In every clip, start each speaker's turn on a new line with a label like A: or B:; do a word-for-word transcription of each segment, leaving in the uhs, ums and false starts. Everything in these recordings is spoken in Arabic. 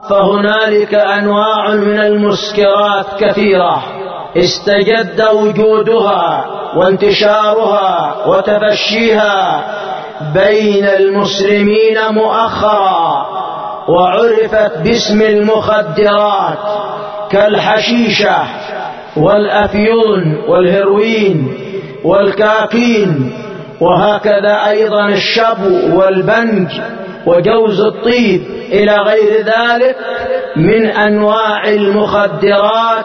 A: فهنالك أنواع من المسكرات كثيرة استجد وجودها وانتشارها وتفشيها بين المسلمين مؤخرا، وعرفت باسم المخدرات كالحشيشة والأفيون والهيروين والكاكين، وهكذا أيضا الشبو والبنج وجوز الطيب إلى غير ذلك من أنواع المخدرات.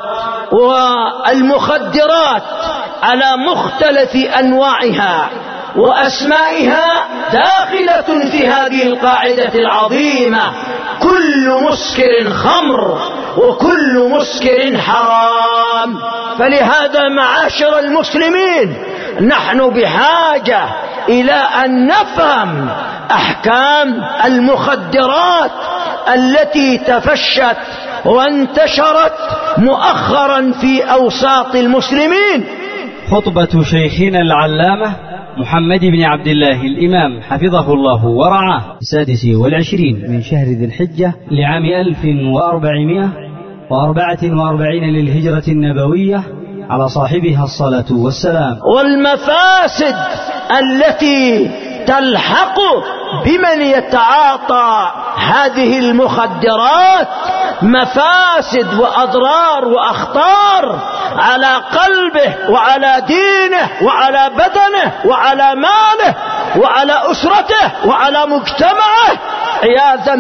A: والمخدرات على مختلف أنواعها وأسمائها داخلة في هذه القاعدة العظيمة: كل مسكر خمر وكل مسكر حرام. فلهذا معاشر المسلمين نحن بحاجة إلى أن نفهم أحكام المخدرات التي تفشت وانتشرت مؤخرا في أوساط المسلمين.
B: خطبة شيخنا العلامة محمد بن عبد الله الإمام حفظه الله ورعاه السادس والعشرين من شهر ذي الحجة لعام ألف وأربعمائة وأربعة وأربعين للهجرة النبوية على صاحبها الصلاة والسلام.
A: والمفاسد التي تلحق بمن يتعاطى هذه المخدرات مفاسد وأضرار وأخطار على قلبه وعلى دينه وعلى بدنه وعلى ماله وعلى أسرته وعلى مجتمعه عياذا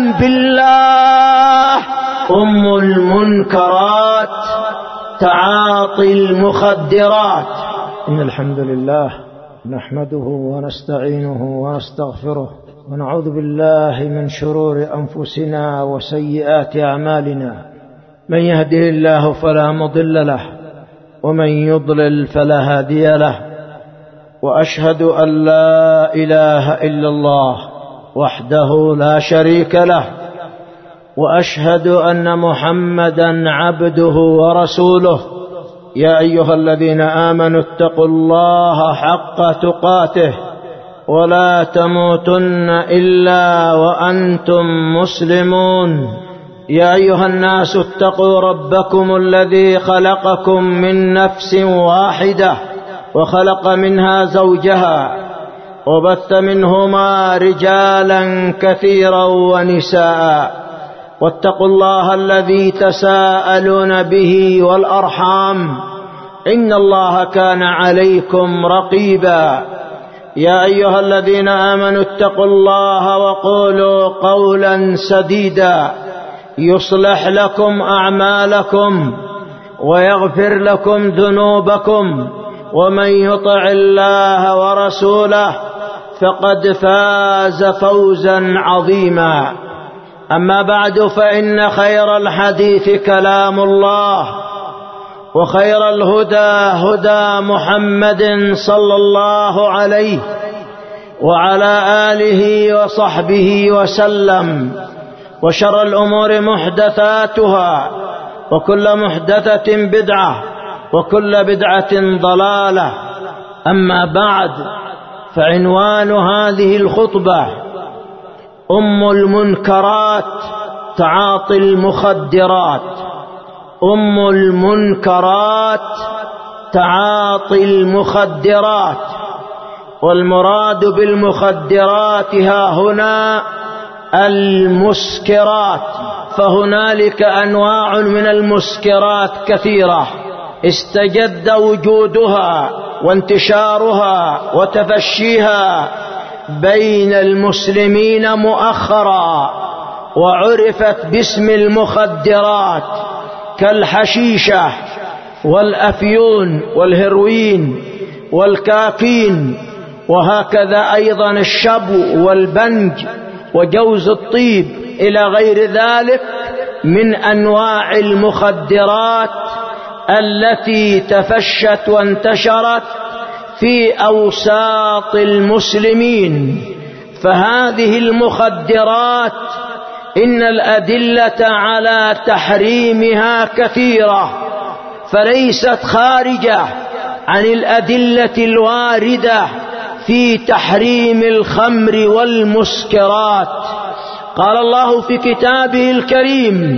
A: بالله. أم المنكرات تعاطي المخدرات.
C: إن الحمد لله نحمده ونستعينه ونستغفره ونعوذ بالله من شرور أنفسنا وسيئات أعمالنا. من يهده الله فلا مضل له ومن يضلل فلا هادي له، وأشهد أن لا إله إلا الله وحده لا شريك له، وأشهد أن محمدا عبده ورسوله. يا أيها الذين آمنوا اتقوا الله حق تقاته ولا تموتن إلا وأنتم مسلمون. يا أيها الناس اتقوا ربكم الذي خلقكم من نفس واحدة وخلق منها زوجها وبث منهما رجالا كثيرا ونساء، واتقوا الله الذي تساءلون به والأرحام إن الله كان عليكم رقيبا. يا أيها الذين آمنوا اتقوا الله وقولوا قولا سديدا يصلح لكم أعمالكم ويغفر لكم ذنوبكم، ومن يطع الله ورسوله فقد فاز فوزا عظيما. أما بعد، فإن خير الحديث كلام الله، وخير الهدى هدى محمد صلى الله عليه وعلى آله وصحبه وسلم، وشر الأمور محدثاتها، وكل محدثة بدعة، وكل بدعة ضلالة. أما بعد، فعنوان هذه الخطبة أم المنكرات تعاطي المخدرات. أم المنكرات تعاطي المخدرات. والمراد بالمخدرات ها هنا المسكرات، فهنالك أنواع من المسكرات كثيرة استجد وجودها وانتشارها وتفشيها بين المسلمين مؤخرا، وعرفت باسم المخدرات كالحشيشة والأفيون والهيروين والكاكين، وهكذا أيضا الشبو والبنج وجوز الطيب إلى غير ذلك من أنواع المخدرات التي تفشت وانتشرت في أوساط المسلمين. فهذه المخدرات إن الأدلة على تحريمها كثيرة، فليست خارجة عن الأدلة الواردة في تحريم الخمر والمسكرات. قال الله في كتابه الكريم: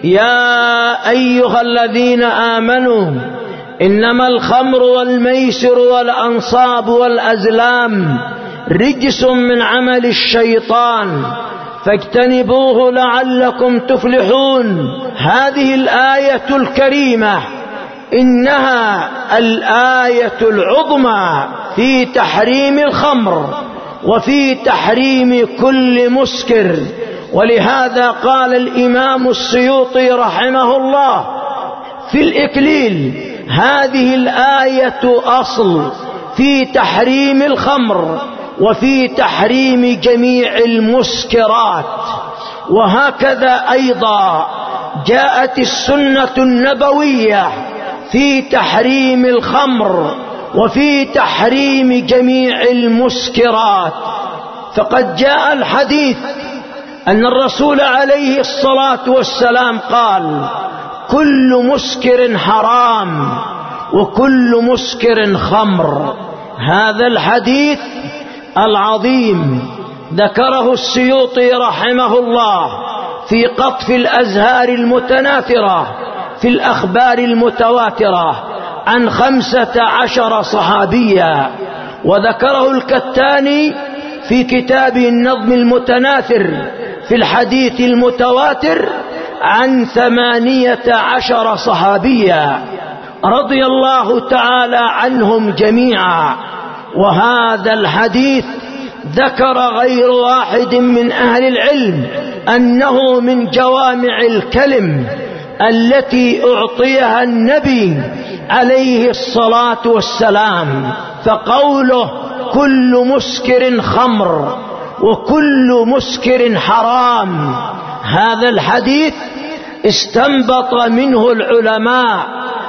C: يا أيها الذين آمنوا إنما الخمر والميسر والأنصاب والأزلام رجس من عمل الشيطان فاجتنبوه لعلكم تفلحون. هذه الآية الكريمة إنها الآية العظمى في تحريم الخمر وفي تحريم كل مسكر. ولهذا قال الإمام السيوطي رحمه الله في الإكليل: هذه الآية أصل في تحريم الخمر وفي تحريم جميع المسكرات. وهكذا أيضا جاءت السنة النبوية في تحريم الخمر وفي تحريم جميع المسكرات. فقد جاء الحديث أن الرسول عليه الصلاة والسلام قال: كل مسكر حرام وكل مسكر خمر. هذا الحديث العظيم ذكره السيوطي رحمه الله في قطف الأزهار المتناثرة في الأخبار المتواترة عن خمسة عشر صحابيا، وذكره الكتاني في كتابه النظم المتناثر في الحديث المتواتر عن ثمانية عشر صحابيا رضي الله تعالى عنهم جميعا. وهذا الحديث ذكر غير واحد من أهل العلم أنه من جوامع الكلم التي أعطيها النبي عليه الصلاة والسلام. فقوله: كل مسكر خمر وكل مسكر حرام، هذا الحديث استنبط منه العلماء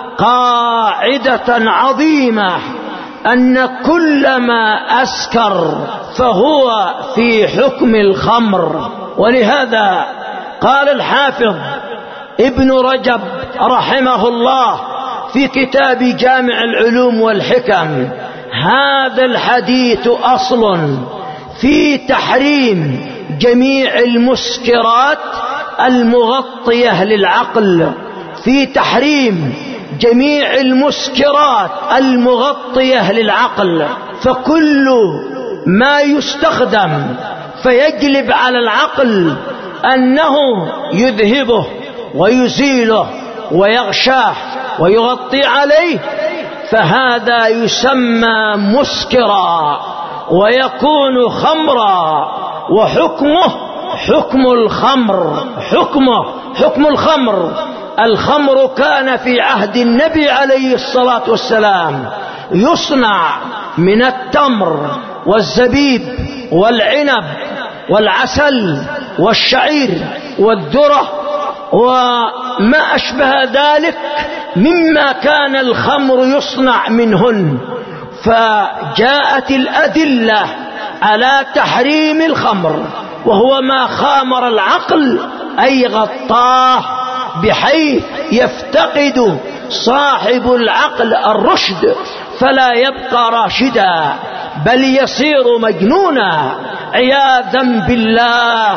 C: قاعدة عظيمة: أن كل ما أسكر فهو في حكم الخمر. ولهذا قال الحافظ ابن رجب رحمه الله في كتاب جامع العلوم والحكم: هذا الحديث أصل في تحريم جميع المسكرات المغطية للعقل، في تحريم جميع المسكرات المغطية للعقل. فكل ما يستخدم فيجلب على العقل أنه يذهبه ويزيله ويغشاه ويغطي عليه فهذا يسمى مسكرا ويكون خمرا، وحكمه حكم الخمر. حكمه حكم الخمر. الخمر كان في عهد النبي عليه الصلاة والسلام يصنع من التمر والزبيب والعنب والعسل والشعير والذرة وما أشبه ذلك مما كان الخمر يصنع منهن. فجاءت الأدلة على تحريم الخمر، وهو ما خامر العقل أي غطاه بحيث يفتقد صاحب العقل الرشد فلا يبقى راشدا بل يصير مجنونا عياذا بالله.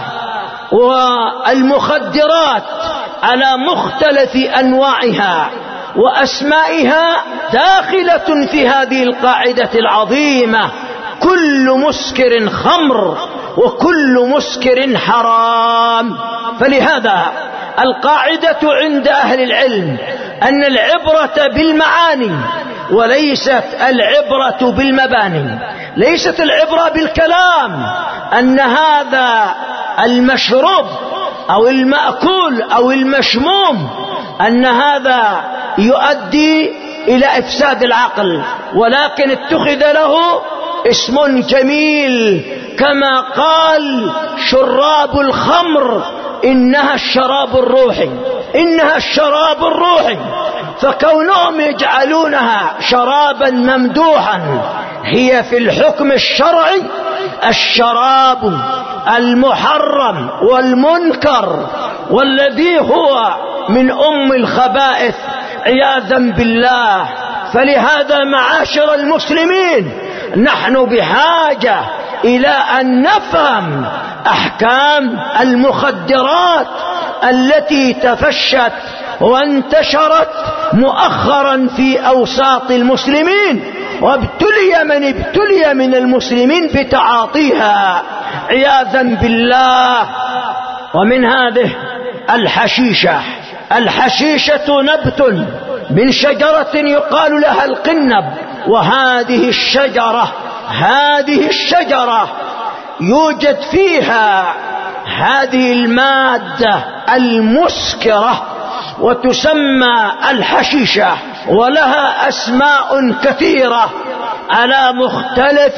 C: والمخدرات على مختلف أنواعها وأسمائها داخلة في هذه القاعدة العظيمة: كل مسكر خمر وكل مسكر حرام. فلهذا القاعدة عند أهل العلم أن العبرة بالمعاني وليست العبرة بالمباني. ليست العبرة بالكلام أن هذا المشروب أو المأكول أو المشموم أن هذا يؤدي إلى إفساد العقل، ولكن اتخذ له اسم جميل كما قال شراب الخمر إنها الشراب الروحي، إنها الشراب الروحي. فكونهم يجعلونها شرابا ممدوحا هي في الحكم الشرعي الشراب المحرم والمنكر والذي هو من أم الخبائث عياذا بالله. فلهذا معاشر المسلمين نحن بحاجة إلى أن نفهم أحكام المخدرات التي تفشت وانتشرت مؤخرا في أوساط المسلمين، وابتلي من ابتلي من المسلمين بتعاطيها عياذا بالله. ومن هذه الحشيشة. الحشيشة نبت من شجرة يقال لها القنب، وهذه الشجرة هذه الشجرة يوجد فيها هذه المادة المسكرة وتسمى الحشيشة، ولها أسماء كثيرة على مختلف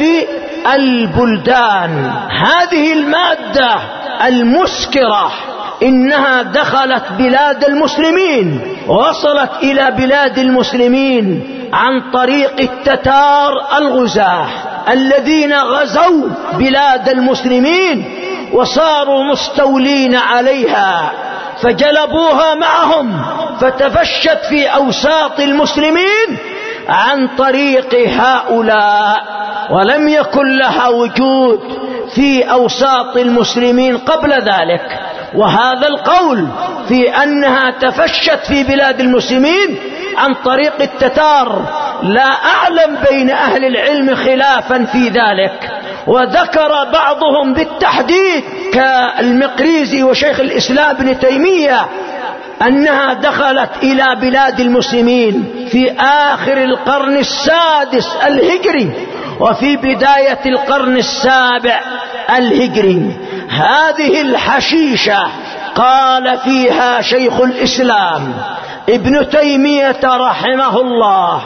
C: البلدان. هذه المادة المسكرة إنها دخلت بلاد المسلمين، وصلت إلى بلاد المسلمين عن طريق التتار الغزاة الذين غزوا بلاد المسلمين وصاروا مستولين عليها، فجلبوها معهم فتفشت في أوساط المسلمين عن طريق هؤلاء، ولم يكن لها وجود في أوساط المسلمين قبل ذلك. وهذا القول في أنها تفشت في بلاد المسلمين عن طريق التتار لا أعلم بين أهل العلم خلافا في ذلك، وذكر بعضهم بالتحديد كالمقريزي وشيخ الإسلام ابن تيمية أنها دخلت إلى بلاد المسلمين في آخر القرن السادس الهجري وفي بداية القرن السابع الهجري. هذه الحشيشة قال فيها شيخ الإسلام ابن تيمية رحمه الله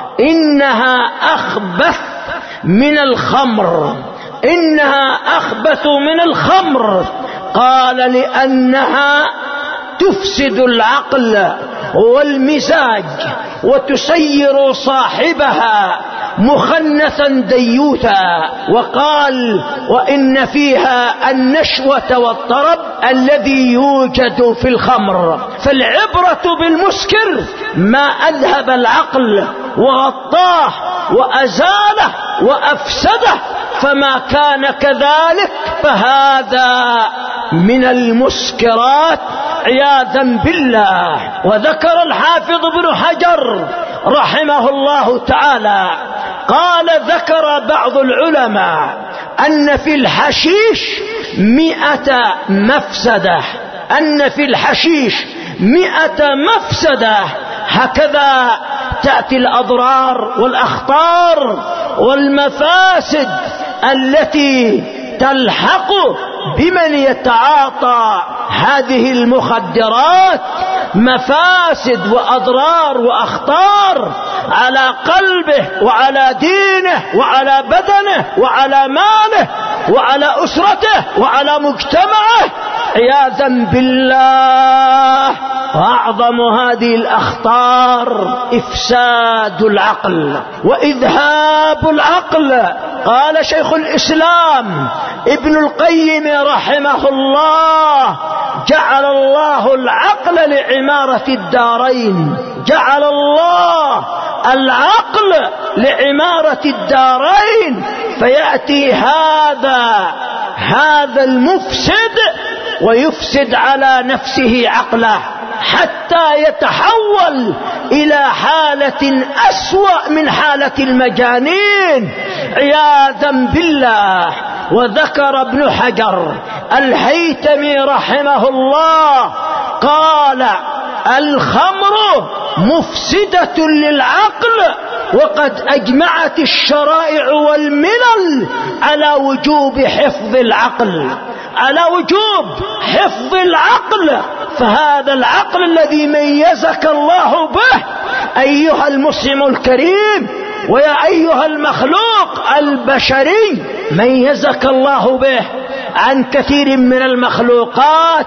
C: إنها أخبث من الخمر، إنها أخبث من الخمر. قال لأنها تفسد العقل والمزاج وتسير صاحبها مخنثا ديوثا. وقال وإن فيها النشوة والطرب الذي يوجد في الخمر. فالعبرة بالمسكر ما أذهب العقل وغطاه وأزاله وأفسده، فما كان كذلك فهذا من المسكرات عياذا بالله. وذكر الحافظ ابن حجر رحمه الله تعالى قال ذكر بعض العلماء أن في الحشيش مئة مفسدة، أن في الحشيش مئة مفسدة. هكذا تأتي الأضرار والأخطار والمفاسد التي تلحق بمن يتعاطى هذه المخدرات، مفاسد وأضرار وأخطار على قلبه وعلى دينه وعلى بدنه وعلى ماله وعلى أسرته وعلى مجتمعه عياذا بالله. وأعظم هذه الأخطار إفساد العقل وإذهاب العقل. قال شيخ الإسلام ابن القيم رحمه الله جعل الله العقل لعمارة الدارين، جعل الله العقل لعمارة الدارين. فيأتي هذا هذا المفسد ويفسد على نفسه عقله حتى يتحول إلى حالة أسوأ من حالة المجانين عياذا بالله. وذكر ابن حجر الهيثمي رحمه الله قال الخمر مفسدة للعقل، وقد أجمعت الشرائع والملل على وجوب حفظ العقل، على وجوب حفظ العقل. فهذا العقل الذي ميزك الله به أيها المسلم الكريم ويا أيها المخلوق البشري، ميزك الله به عن كثير من المخلوقات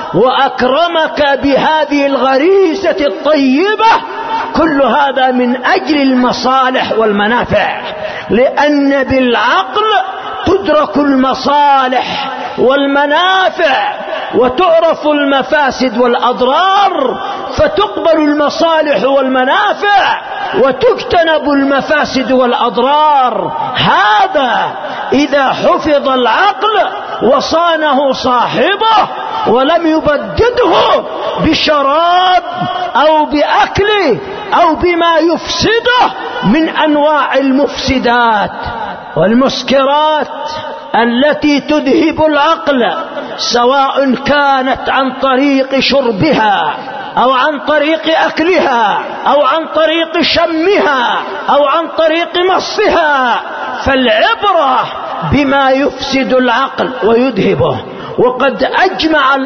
C: وأكرمك بهذه الغريزة الطيبة. كل هذا من أجل المصالح والمنافع، لأن بالعقل تدرك المصالح والمنافع وتعرف المفاسد والأضرار، فتقبل المصالح والمنافع وتجتنب المفاسد والأضرار. هذا إذا حفظ العقل وصانه صاحبه ولم يبدده بشراب أو بأكل أو بما يفسده من أنواع المفسدات والمسكرات التي تذهب العقل، سواء كانت عن طريق شربها أو عن طريق أكلها أو عن طريق شمها أو عن طريق مصها. فالعبرة بما يفسد العقل ويذهبه. وقد أجمع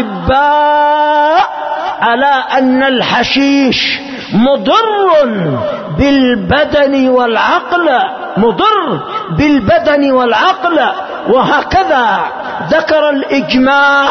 C: الأطباء على أن الحشيش مضر بالبدن والعقل، مضر بالبدن والعقل. وهكذا ذكر الإجماع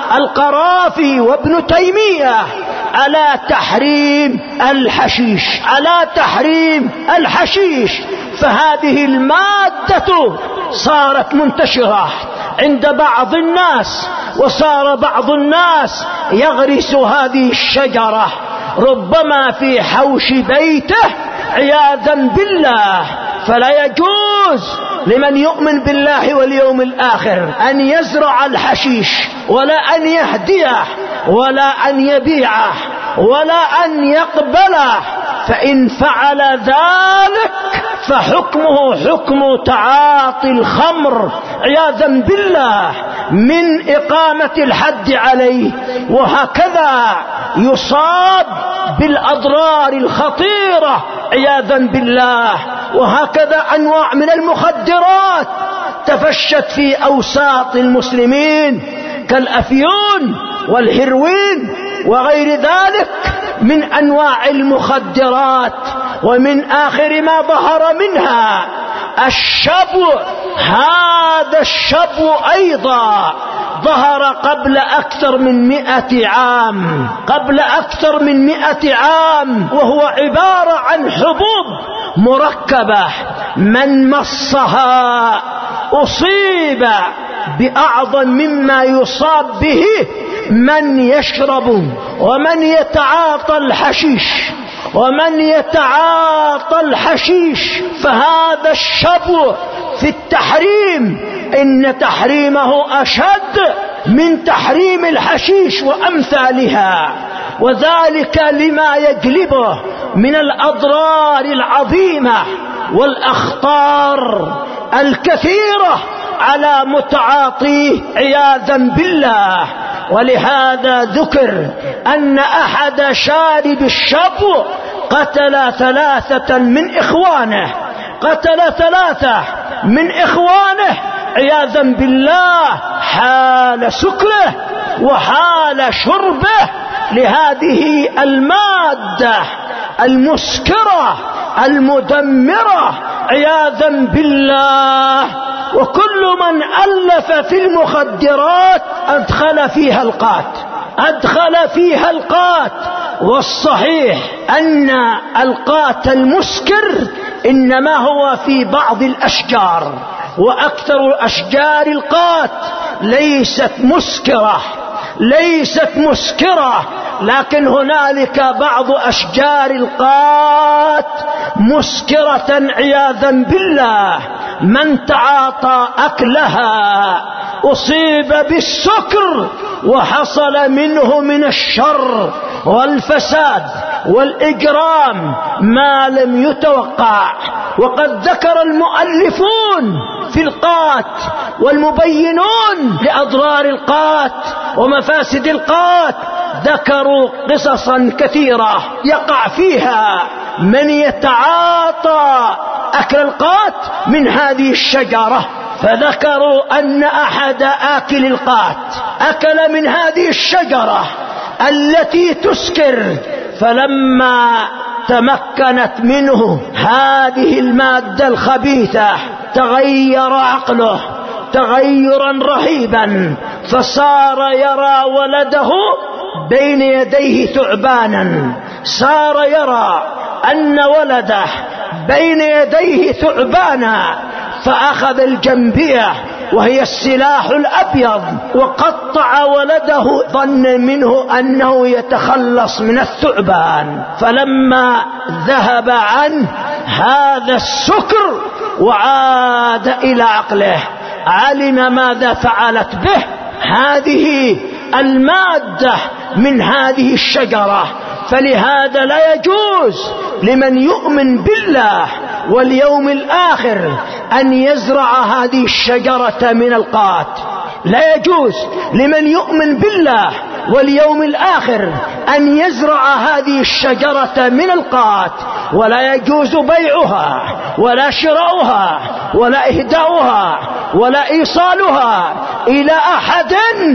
C: القرافي وابن تيمية على تحريم الحشيش، على تحريم الحشيش. فهذه المادة صارت منتشرة عند بعض الناس، وصار بعض الناس يغرس هذه الشجرة ربما في حوش بيته عياذا بالله. فلا يجوز لمن يؤمن بالله واليوم الآخر أن يزرع الحشيش ولا أن يهديه ولا أن يبيعه ولا أن يقبله. فإن فعل ذلك فحكمه حكم تعاطي الخمر عياذا بالله من إقامة الحد عليه. وهكذا يصاب بالأضرار الخطيرة عياذا بالله. وهكذا أنواع من المخدرات تفشت في أوساط المسلمين كالأفيون والهيروين وغير ذلك من أنواع المخدرات. ومن آخر ما ظهر منها الشبو. هذا الشبو أيضا ظهر قبل أكثر من مئة عام، قبل أكثر من مئة عام، وهو عبارة عن حبوب مركبة من مصها أصيب بأعظم مما يصاب به من يشرب ومن يتعاطى الحشيش ومن يتعاطى الحشيش. فهذا الشبو في التحريم إن تحريمه أشد من تحريم الحشيش وأمثالها، وذلك لما يجلبه من الأضرار العظيمة والأخطار الكثيرة على متعاطيه عياذا بالله. ولهذا ذكر أن أحد شارب الشبو قتل ثلاثة من إخوانه، قتل ثلاثة من إخوانه عياذا بالله حال سكره وحال شربه لهذه المادة المسكرة المدمرة عياذا بالله. وكل من ألف في المخدرات أدخل فيها القات، أدخل فيها القات. والصحيح أن القات المسكر إنما هو في بعض الأشجار، وأكثر أشجار القات ليست مسكرة، ليست مسكرة، لكن هنالك بعض أشجار القات مسكرة عياذا بالله. من تعاطى أكلها أصيب بالسكر وحصل منه من الشر والفساد والإجرام ما لم يتوقع. وقد ذكر المؤلفون في القات والمبينون لأضرار القات ومفاسد القات ذكروا قصصا كثيرة يقع فيها من يتعاطى أكل القات من هذه الشجرة. فذكروا أن أحد آكل القات أكل من هذه الشجرة التي تسكر، فلما تمكنت منه هذه المادة الخبيثة تغير عقله تغيرا رهيبا، فصار يرى ولده بين يديه ثعبانا، صار يرى أن ولده بين يديه ثعبانا، فأخذ الجنبية وهي السلاح الأبيض وقطع ولده ظن منه أنه يتخلص من الثعبان. فلما ذهب عنه هذا السكر وعاد إلى عقله علم ماذا فعلت به هذه المادة من هذه الشجرة. فلهذا لا يجوز لمن يؤمن بالله واليوم الآخر أن يزرع هذه الشجرة من القات. لا يجوز لمن يؤمن بالله واليوم الآخر أن يزرع هذه الشجرة من القات، ولا يجوز بيعها ولا شراؤها ولا إهداؤها ولا إيصالها إلى أحد.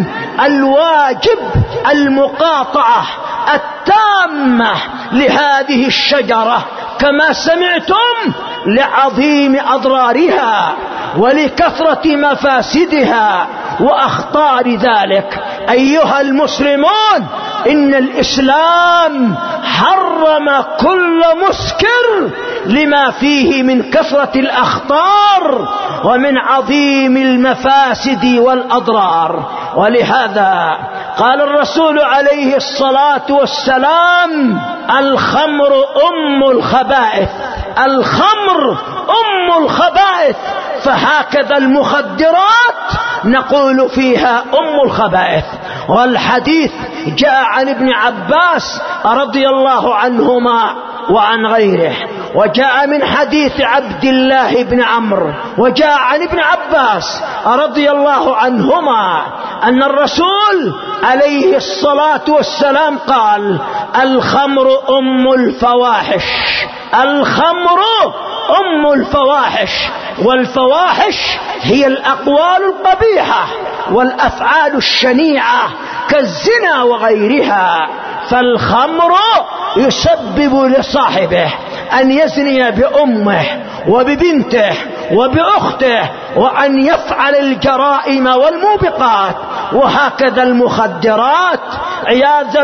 C: الواجب المقاطعة التامة لهذه الشجرة كما سمعتم لعظيم أضرارها ولكثرة مفاسدها وأخطار ذلك. أيها المسلمون، إن الإسلام حرم كل مسكر لما فيه من كثرة الأخطار ومن عظيم المفاسد والأضرار. ولهذا قال الرسول عليه الصلاة والسلام: الخمر أم الخبائث، الخمر أم الخبائث. فهكذا المخدرات نقول فيها أم الخبائث. والحديث جاء عن ابن عباس رضي الله عنهما وعن غيره، وجاء من حديث عبد الله بن عمرو، وجاء عن ابن عباس رضي الله عنهما أن الرسول عليه الصلاة والسلام قال: الخمر أم الفواحش، الخمر أم الفواحش. والفواحش هي الأقوال القبيحة والأفعال الشنيعة كالزنا وغيرها. فالخمر يسبب لصاحبه أن يزني بأمه وببنته وبأخته وأن يفعل الجرائم والموبقات. وهكذا المخدرات عياذا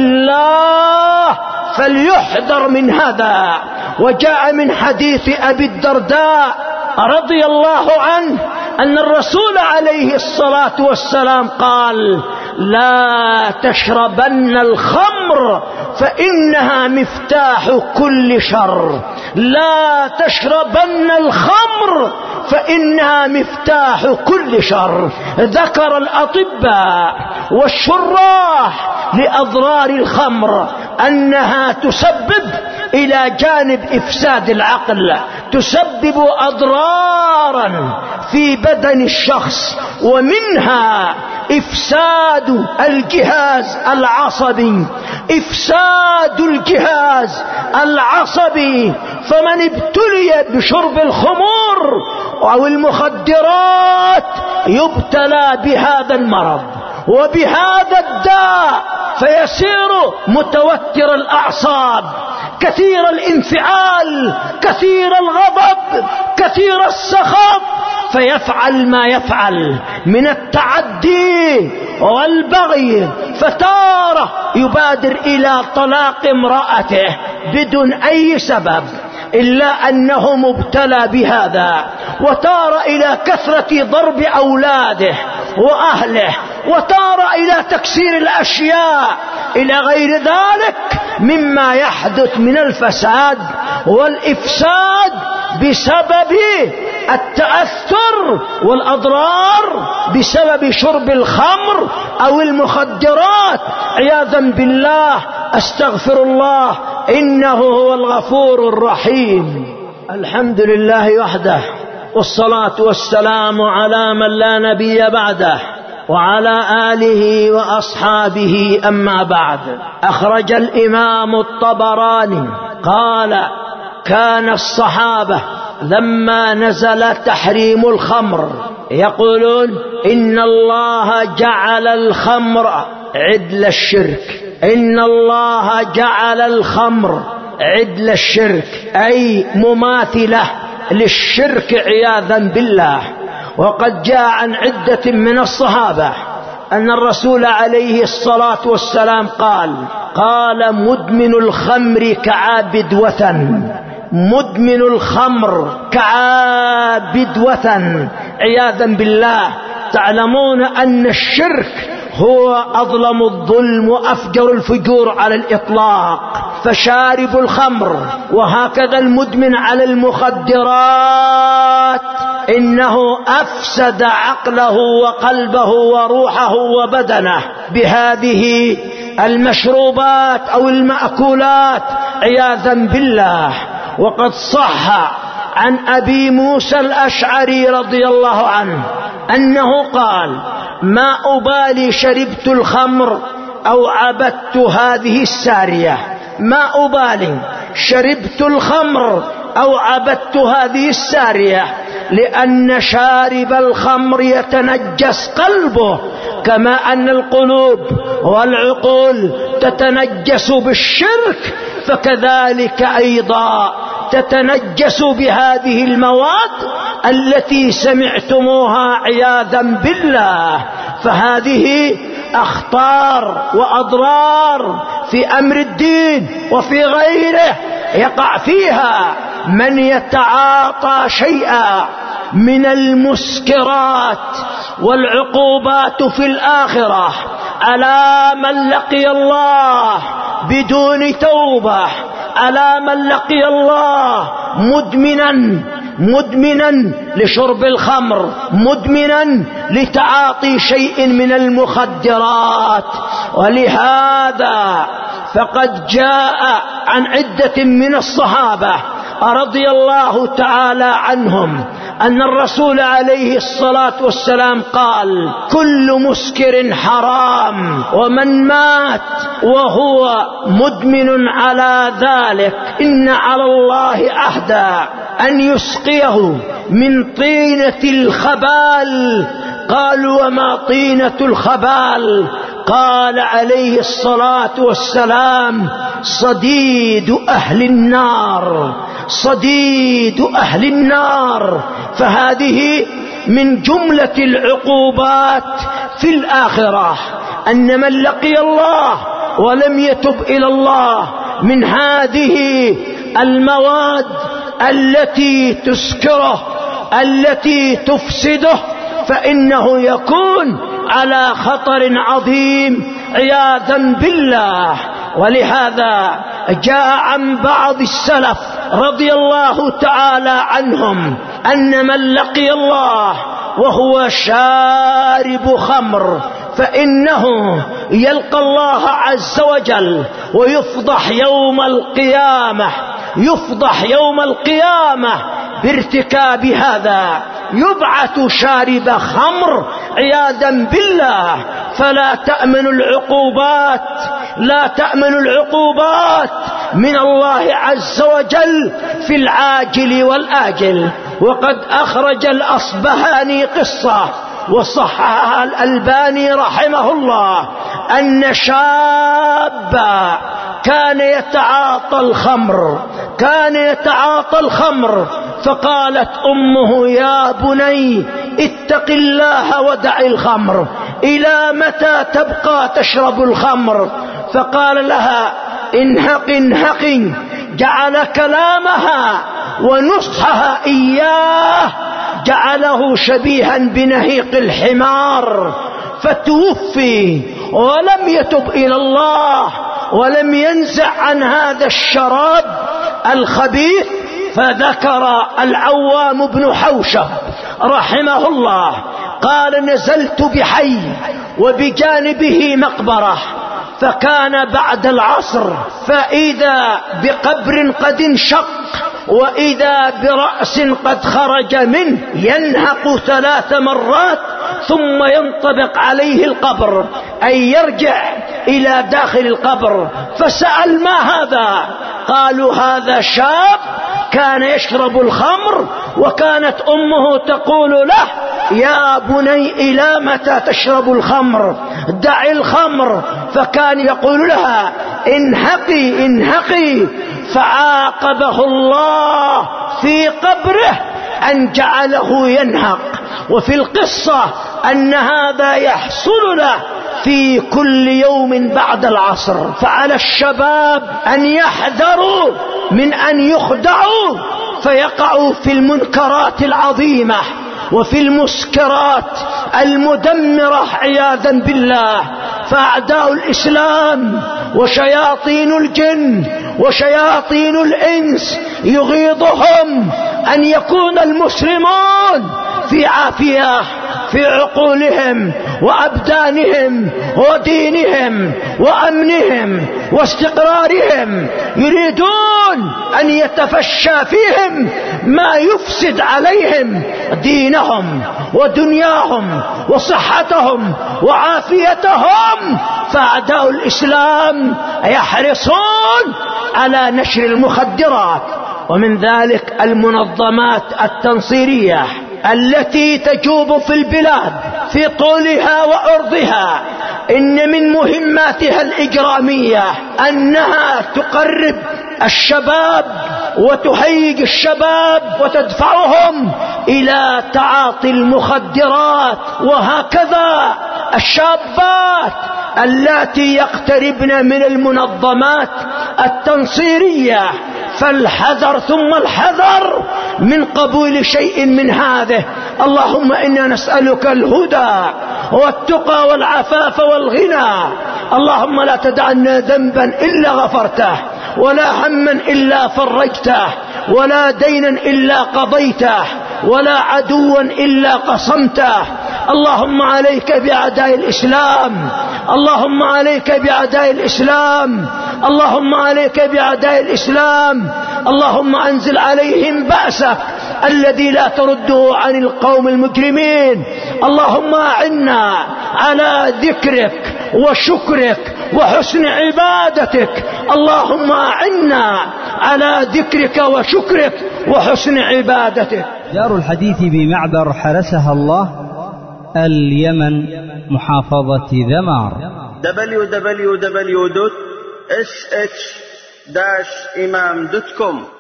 C: بالله، فليحذر من هذا. وجاء من حديث أبي الدرداء رضي الله عنه أن الرسول عليه الصلاة والسلام قال: لا تشربن الخمر فإنها مفتاح كل شر، لا تشربن الخمر فإنها مفتاح كل شر. ذكر الأطباء والشراح لأضرار الخمر أنها تسبب إلى جانب إفساد العقل، تسبب أضرارا في بدن الشخص، ومنها إفساد الجهاز العصبي، إفساد الجهاز العصبي. فمن ابتلي بشرب الخمور أو المخدرات يبتلى بهذا المرض وبهذا الداء، فيصير متوتر الأعصاب، كثير الانفعال، كثير الغضب، كثير السخط، فيفعل ما يفعل من التعدي والبغي. فتارة يبادر إلى طلاق امرأته بدون أي سبب إلا أنه مبتلى بهذا، وتار إلى كثرة ضرب أولاده وأهله، وتار إلى تكسير الأشياء، إلى غير ذلك مما يحدث من الفساد والإفساد بسبب التأثر والأضرار بسبب شرب الخمر أو المخدرات عياذا بالله. أستغفر الله، إنه هو الغفور الرحيم. الحمد لله وحده، والصلاة والسلام على من لا نبي بعده، وعلى آله وأصحابه. أما بعد، أخرج الإمام الطبراني قال: كان الصحابة لما نزل تحريم الخمر يقولون: إن الله جعل الخمر عدل الشرك، إن الله جعل الخمر عدل الشرك، أي مماثلة للشرك عياذا بالله. وقد جاء عن عدة من الصحابة أن الرسول عليه الصلاة والسلام قال: قال مدمن الخمر كعابد وثن، مدمن الخمر كعابد وثن عياذا بالله. تعلمون أن الشرك هو أظلم الظلم وأفجر الفجور على الإطلاق. فشارب الخمر وهكذا المدمن على المخدرات إنه أفسد عقله وقلبه وروحه وبدنه بهذه المشروبات أو المأكولات عياذا بالله. وقد صح عن أبي موسى الأشعري رضي الله عنه أنه قال: ما أبالي شربت الخمر أو عبدت هذه السارية، ما أبالي شربت الخمر أو عبدت هذه السارية، لأن شارب الخمر يتنجس قلبه كما أن القلوب والعقول تتنجس بالشرك، فكذلك أيضا تتنجس بهذه المواد التي سمعتموها عياذا بالله. فهذه أخطار وأضرار في أمر الدين وفي غيره يقع فيها من يتعاطى شيئا من المسكرات. والعقوبات في الآخرة على من لقي الله بدون توبة، على من لقي الله مدمنا مدمنا لشرب الخمر، مدمنا لتعاطي شيء من المخدرات. ولهذا فقد جاء عن عدة من الصحابة رضي الله تعالى عنهم أن الرسول عليه الصلاة والسلام قال: كل مسكر حرام، ومن مات وهو مدمن على ذلك إن على الله عهدا أن يسقيه من طينة الخبال. قالوا: وما طينة الخبال؟ قال عليه الصلاة والسلام: صديد أهل النار، صديد أهل النار. فهذه من جملة العقوبات في الآخرة، أن من لقي الله ولم يتب إلى الله من هذه المواد التي تسكره التي تفسده فإنه يكون على خطر عظيم عياذا بالله. ولهذا جاء عن بعض السلف رضي الله تعالى عنهم أن من لقي الله وهو شارب خمر فإنه يلقى الله عز وجل ويفضح يوم القيامة، يفضح يوم القيامة بارتكاب هذا، يبعث شارب خمر عياذا بالله. فلا تأمن العقوبات، لا تأمن العقوبات من الله عز وجل في العاجل والآجل. وقد أخرج الأصبهاني قصة وصححها الألباني رحمه الله أن شابا كان يتعاطى الخمر، كان يتعاطى الخمر، فقالت أمه: يا بني اتق الله ودع الخمر، إلى متى تبقى تشرب الخمر؟ فقال لها: انهق انهق. جعل كلامها ونصحها إياه جعله شبيها بنهيق الحمار، فتوفي ولم يتب إلى الله ولم ينزع عن هذا الشراب الخبيث. فذكر العوام بن حوشب رحمه الله قال: نزلت بحي وبجانبه مقبرة، فكان بعد العصر، فإذا بقبر قد انشق وإذا برأس قد خرج منه ينهق ثلاث مرات ثم ينطبق عليه القبر، أي يرجع إلى داخل القبر. فسأل: ما هذا؟ قالوا: هذا شاب كان يشرب الخمر وكانت أمه تقول له: يا بني إلى متى تشرب الخمر؟ دع الخمر. فكان يقول لها: انهقي انهقي. فعاقبه الله في قبره أن جعله ينهق. وفي القصة أن هذا يحصل له في كل يوم بعد العصر. فعلى الشباب أن يحذروا من أن يخدعوا فيقعوا في المنكرات العظيمة وفي المسكرات المدمرة عياذا بالله. فأعداء الإسلام وشياطين الجن وشياطين الإنس يغيظهم أن يكون المسلمون في عافية في عقولهم وأبدانهم ودينهم وأمنهم واستقرارهم، يريدون أن يتفشى فيهم ما يفسد عليهم دينهم ودنياهم وصحتهم وعافيتهم. فأعداء الإسلام يحرصون على نشر المخدرات، ومن ذلك المنظمات التنصيرية التي تجوب في البلاد في طولها وعرضها. إن من مهماتها الإجرامية أنها تقرب الشباب وتهيج الشباب وتدفعهم إلى تعاطي المخدرات. وهكذا الشابات اللاتي يقتربن من المنظمات التنصيرية، فالحذر ثم الحذر من قبول شيء من هذه. اللهم إنا نسألك الهدى والتقى والعفاف والغنى. اللهم لا تدعنا ذنبا إلا غفرته، ولا هما إلا فرجته، ولا دينا إلا قضيته، ولا عدوا إلا قصمته. اللهم عليك بأعداء الإسلام، اللهم عليك بأعداء الإسلام، اللهم عليك بأعداء الإسلام. اللهم أنزل عليهم بأسك الذي لا ترده عن القوم المجرمين. اللهم أعنا على ذكرك وشكرك وحسن عبادتك. اللهم أعنا على ذكرك وشكرك وحسن عبادتك.
B: دار الحديث بمعبر حرسها الله، اليمن، محافظة ذمار.
D: دبليو دبليو دبليو دوت إس إتش داش إمام دوت كوم